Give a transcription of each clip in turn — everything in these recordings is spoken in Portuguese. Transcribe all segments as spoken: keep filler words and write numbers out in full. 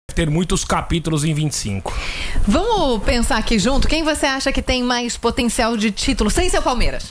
ter muitos capítulos em vinte e cinco. Vamos pensar aqui junto, quem você acha que tem mais potencial de título sem ser o Palmeiras?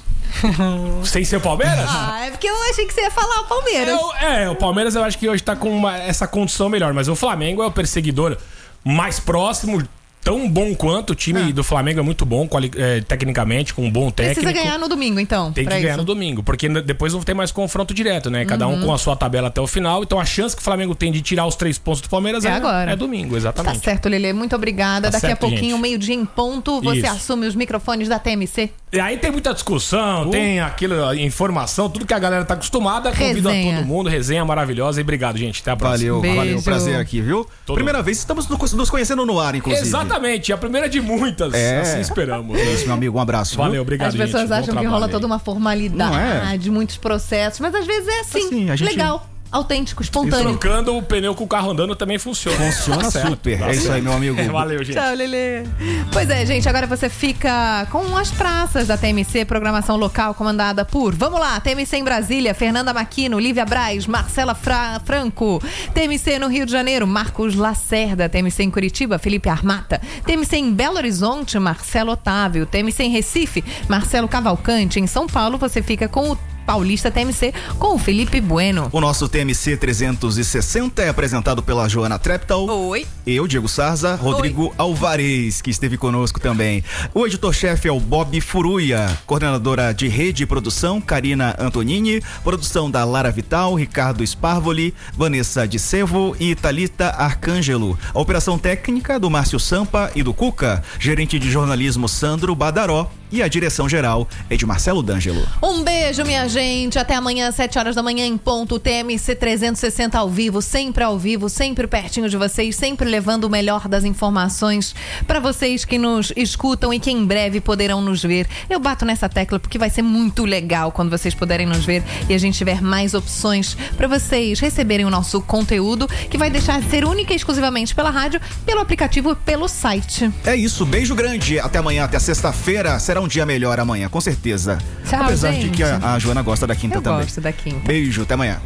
Sem ser o Palmeiras? Ah, é porque eu achei que você ia falar o Palmeiras. Eu, é, o Palmeiras eu acho que hoje tá com uma, essa condição melhor, mas o Flamengo é o perseguidor mais próximo, tão bom quanto o time ah. do Flamengo é muito bom, quali- é, tecnicamente, com um bom técnico. Precisa ganhar no domingo, então. Tem que ganhar isso. no domingo, porque depois não tem mais confronto direto, né? Cada uhum. um com a sua tabela até o final. Então a chance que o Flamengo tem de tirar os três pontos do Palmeiras é, é agora. É domingo, exatamente. Tá certo, Lelê. Muito obrigada. Tá Daqui certo, a pouquinho, meio-dia em ponto, você Isso. assume os microfones da T M C. E aí tem muita discussão, uh. tem aquilo, informação, tudo que a galera tá acostumada. Convido a todo mundo, resenha maravilhosa. E obrigado, gente. Até a próxima. Valeu, Beijo. valeu. Prazer aqui, viu? Todo Primeira mundo. vez estamos nos conhecendo no ar, inclusive. Exatamente, a primeira de muitas. É. Assim esperamos. É isso, meu amigo. Um abraço. Valeu, viu? obrigado, As pessoas gente. acham que rola toda uma formalidade, é? muitos processos, mas às vezes é assim, assim a gente... legal. Autêntico, espontâneo. E trocando o pneu com o carro andando também funciona. Funciona super. Tá é isso aí, meu amigo. Valeu, gente. Tchau, Lelê. Pois é, gente, agora você fica com as praças da T M C, programação local comandada por, vamos lá, T M C em Brasília, Fernanda Maquino, Lívia Braz, Marcela Fra- Franco. T M C no Rio de Janeiro, Marcos Lacerda. T M C em Curitiba, Felipe Armata. T M C em Belo Horizonte, Marcelo Otávio. T M C em Recife, Marcelo Cavalcante. Em São Paulo, você fica com o Paulista T M C com o Felipe Bueno. O nosso T M C trezentos e sessenta é apresentado pela Joana Treptal. Oi. Eu, Diego Sarza, Rodrigo Oi. Alvarez, que esteve conosco também. O editor-chefe é o Bob Furuia, coordenadora de rede e produção, Karina Antonini, produção da Lara Vital, Ricardo Sparvoli, Vanessa de Sevo e Thalita Arcângelo. A operação técnica do Márcio Sampa e do Cuca, gerente de jornalismo Sandro Badaró e a direção geral é de Marcelo D'Angelo. Um beijo, minha gente. Até amanhã, sete horas da manhã em ponto. T M C trezentos e sessenta ao vivo, sempre ao vivo, sempre pertinho de vocês, sempre levando o melhor das informações para vocês que nos escutam e que em breve poderão nos ver. Eu bato nessa tecla porque vai ser muito legal quando vocês puderem nos ver e a gente tiver mais opções para vocês receberem o nosso conteúdo, que vai deixar de ser única e exclusivamente pela rádio, pelo aplicativo e pelo site. É isso, beijo grande. Até amanhã, até sexta-feira. Será um dia melhor amanhã, com certeza. Tchau, Apesar gente. de que a, a Joana gosta da quinta Eu também. gosto da quinta. Beijo, até amanhã.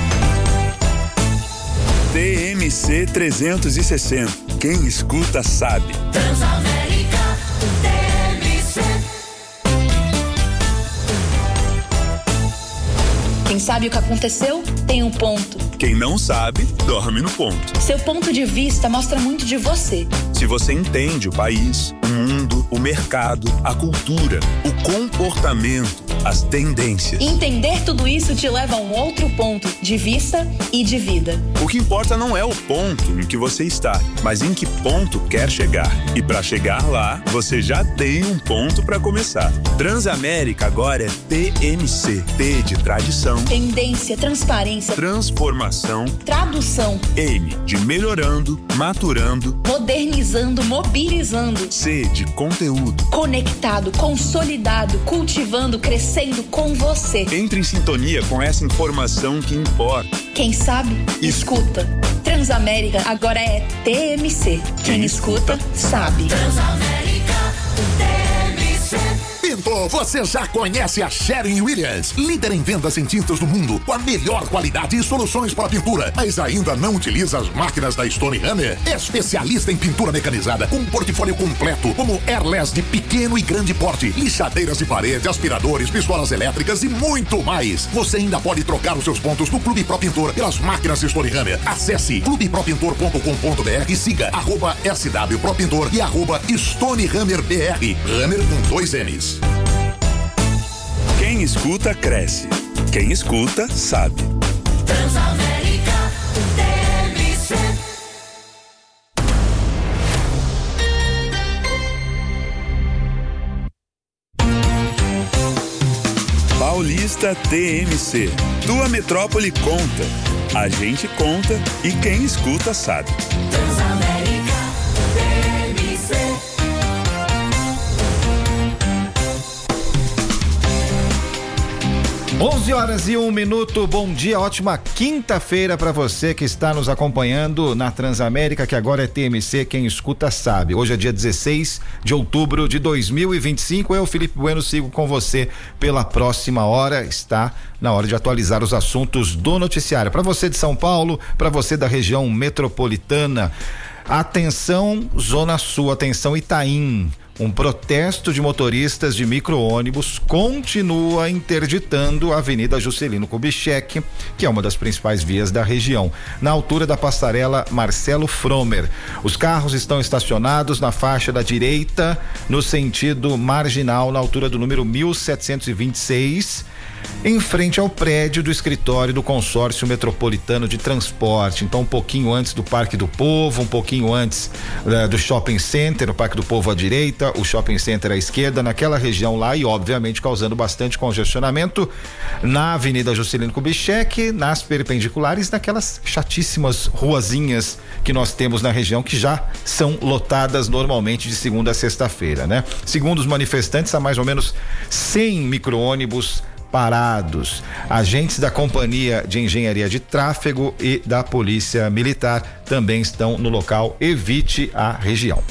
T M C trezentos e sessenta. Quem escuta sabe. Transamérica, T M C. Quem sabe o que aconteceu, tem um ponto. Quem não sabe, dorme no ponto. Seu ponto de vista mostra muito de você. Se você entende o país, o mundo, o mercado, a cultura, o comportamento, as tendências. Entender tudo isso te leva a um outro ponto de vista e de vida. O que importa não é o ponto em que você está, mas em que ponto quer chegar. E para chegar lá, você já tem um ponto para começar. Transamérica agora é T M C. T de tradição. Tendência, transparência, transformação, tradução. M de melhorando, maturando, modernizando, mobilizando. C de conteúdo. Conectado, consolidado, cultivando, crescendo com você. Entre em sintonia com essa informação que importa. Quem sabe, escuta. Transamérica agora é T M C. Quem, Quem escuta, sabe. Transamérica, T M C. Pintor, você já conhece a Sherwin-Williams, líder em vendas em tintas do mundo, com a melhor qualidade e soluções para pintura, mas ainda não utiliza as máquinas da Stone Hammer? Especialista em pintura mecanizada, com um portfólio completo, como airless de pequeno e grande porte, lixadeiras de parede, aspiradores, pistolas elétricas e muito mais. Você ainda pode trocar os seus pontos no Clube Pro Pintor pelas máquinas Stone Hammer. Acesse clube pro pintor ponto com ponto b r e siga arroba S W Pro Pintor e arroba Stone Hammer B R. Hammer com dois N's. Quem escuta, cresce. Quem escuta, sabe. Transamérica, T M C. Paulista T M C. Tua metrópole conta. A gente conta e quem escuta sabe. Transamérica, T M C. onze horas e um minuto, bom dia, ótima quinta-feira para você que está nos acompanhando na Transamérica, que agora é T M C, quem escuta sabe. Hoje é dia dezesseis de outubro de dois mil e vinte e cinco, eu, Felipe Bueno, sigo com você pela próxima hora, está na hora de atualizar os assuntos do noticiário. Para você de São Paulo, para você da região metropolitana, Atenção, Zona Sul, atenção, Itaim. Um protesto de motoristas de micro-ônibus continua interditando a Avenida Juscelino Kubitschek, que é uma das principais vias da região, na altura da passarela Marcelo Fromer. Os carros estão estacionados na faixa da direita, no sentido marginal, na altura do número mil setecentos e vinte e seis, em frente ao prédio do escritório do Consórcio Metropolitano de Transporte. Então, um pouquinho antes do Parque do Povo, um pouquinho antes uh, do Shopping Center, o Parque do Povo à direita, o Shopping Center à esquerda, naquela região lá, e obviamente causando bastante congestionamento na Avenida Juscelino Kubitschek, nas perpendiculares, naquelas chatíssimas ruazinhas que nós temos na região, que já são lotadas normalmente de segunda a sexta-feira, né? Segundo os manifestantes, há mais ou menos cem micro-ônibus parados. Agentes da Companhia de Engenharia de Tráfego e da Polícia Militar também estão no local. Evite a região.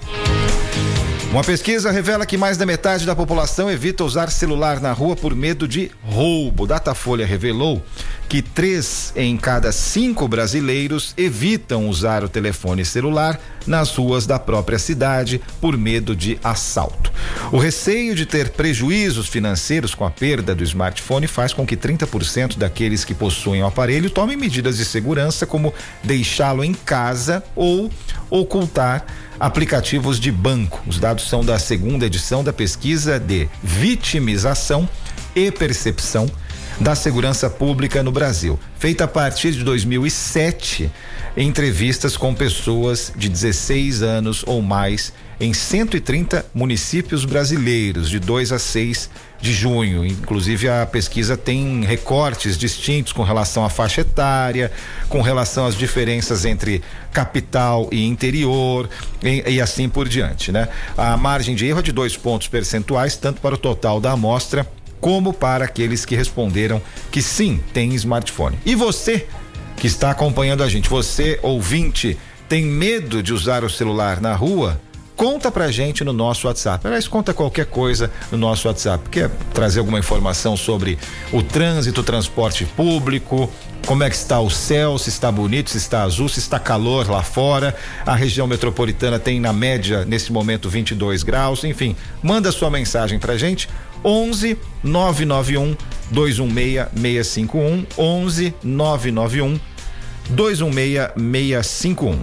Uma pesquisa revela que mais da metade da população evita usar celular na rua por medo de roubo. Datafolha revelou que três em cada cinco brasileiros evitam usar o telefone celular nas ruas da própria cidade por medo de assalto. O receio de ter prejuízos financeiros com a perda do smartphone faz com que trinta por cento daqueles que possuem o aparelho tomem medidas de segurança, como deixá-lo em casa ou ocultar aplicativos de banco. Os dados são da segunda edição da pesquisa de vitimização e percepção da segurança pública no Brasil, feita a partir de dois mil e sete, entrevistas com pessoas de dezesseis anos ou mais em cento e trinta municípios brasileiros, de dois a seis de junho. Inclusive, a pesquisa tem recortes distintos com relação à faixa etária, com relação às diferenças entre capital e interior, e, e assim por diante, né? A margem de erro é de dois pontos percentuais, tanto para o total da amostra como para aqueles que responderam que sim, tem smartphone. E você que está acompanhando a gente, você ouvinte, tem medo de usar o celular na rua? Conta pra gente no nosso WhatsApp. Aliás, conta qualquer coisa no nosso WhatsApp. Quer trazer alguma informação sobre o trânsito, o transporte público, como é que está o céu, se está bonito, se está azul, se está calor lá fora. A região metropolitana tem na média nesse momento vinte e dois graus, enfim, manda sua mensagem pra gente. onze nove nove um dois um seis seis cinco um, onze nove nove um dois um seis seis cinco um.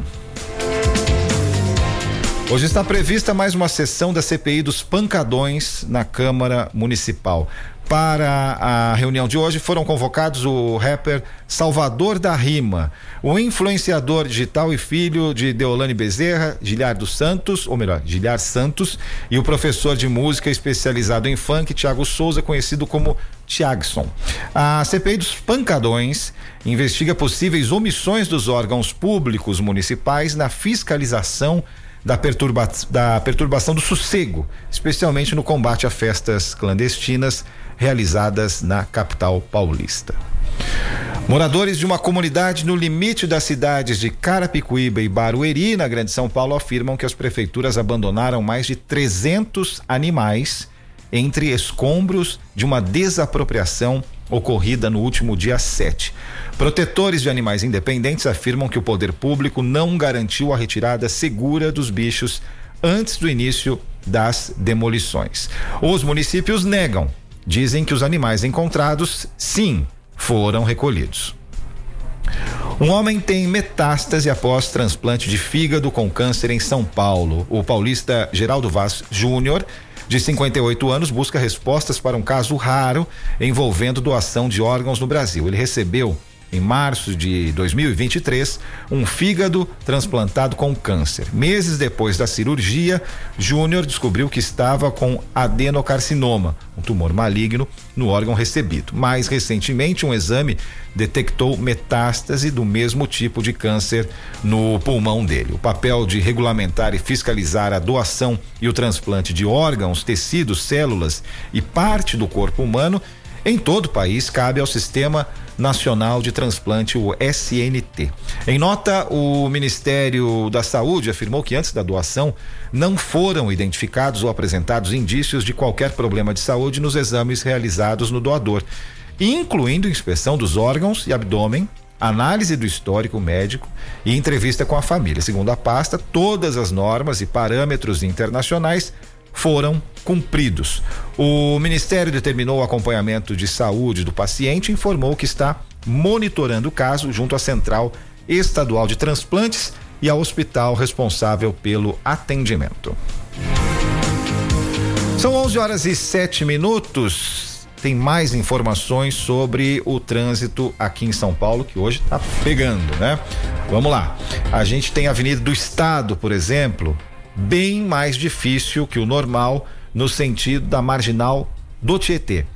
Hoje está prevista mais uma sessão da C P I dos pancadões na Câmara Municipal. Para a reunião de hoje foram convocados o rapper Salvador da Rima, o influenciador digital e filho de Deolane Bezerra, Giliar dos Santos, ou melhor, Giliar Santos, e o professor de música especializado em funk, Thiago Souza, conhecido como Thiagson. A C P I dos pancadões investiga possíveis omissões dos órgãos públicos municipais na fiscalização Da, perturba, da perturbação do sossego, especialmente no combate a festas clandestinas realizadas na capital paulista. Moradores de uma comunidade no limite das cidades de Carapicuíba e Barueri, na Grande São Paulo, afirmam que as prefeituras abandonaram mais de trezentos animais entre escombros de uma desapropriação ocorrida no último dia sete. Protetores de animais independentes afirmam que o poder público não garantiu a retirada segura dos bichos antes do início das demolições. Os municípios negam, dizem que os animais encontrados, sim, foram recolhidos. Um homem tem metástase após transplante de fígado com câncer em São Paulo. O paulista Geraldo Vaz Júnior, de cinquenta e oito anos, busca respostas para um caso raro envolvendo doação de órgãos no Brasil. Ele recebeu, em março de dois mil e vinte e três, um fígado transplantado com câncer. Meses depois da cirurgia, Júnior descobriu que estava com adenocarcinoma, um tumor maligno no órgão recebido. Mais recentemente, um exame detectou metástase do mesmo tipo de câncer no pulmão dele. O papel de regulamentar e fiscalizar a doação e o transplante de órgãos, tecidos, células e parte do corpo humano em todo o país cabe ao Sistema Nacional de Transplante, o S N T. Em nota, o Ministério da Saúde afirmou que antes da doação não foram identificados ou apresentados indícios de qualquer problema de saúde nos exames realizados no doador, incluindo inspeção dos órgãos e abdômen análise do histórico médico e entrevista com a família. Segundo a pasta, todas as normas e parâmetros internacionais foram cumpridos. O Ministério determinou o acompanhamento de saúde do paciente e informou que está monitorando o caso junto à Central Estadual de Transplantes e ao hospital responsável pelo atendimento. São onze horas e sete minutos. Tem mais informações sobre o trânsito aqui em São Paulo, que hoje tá pegando, né? Vamos lá. A gente tem a Avenida do Estado, por exemplo, bem mais difícil que o normal no sentido da Marginal do Tietê.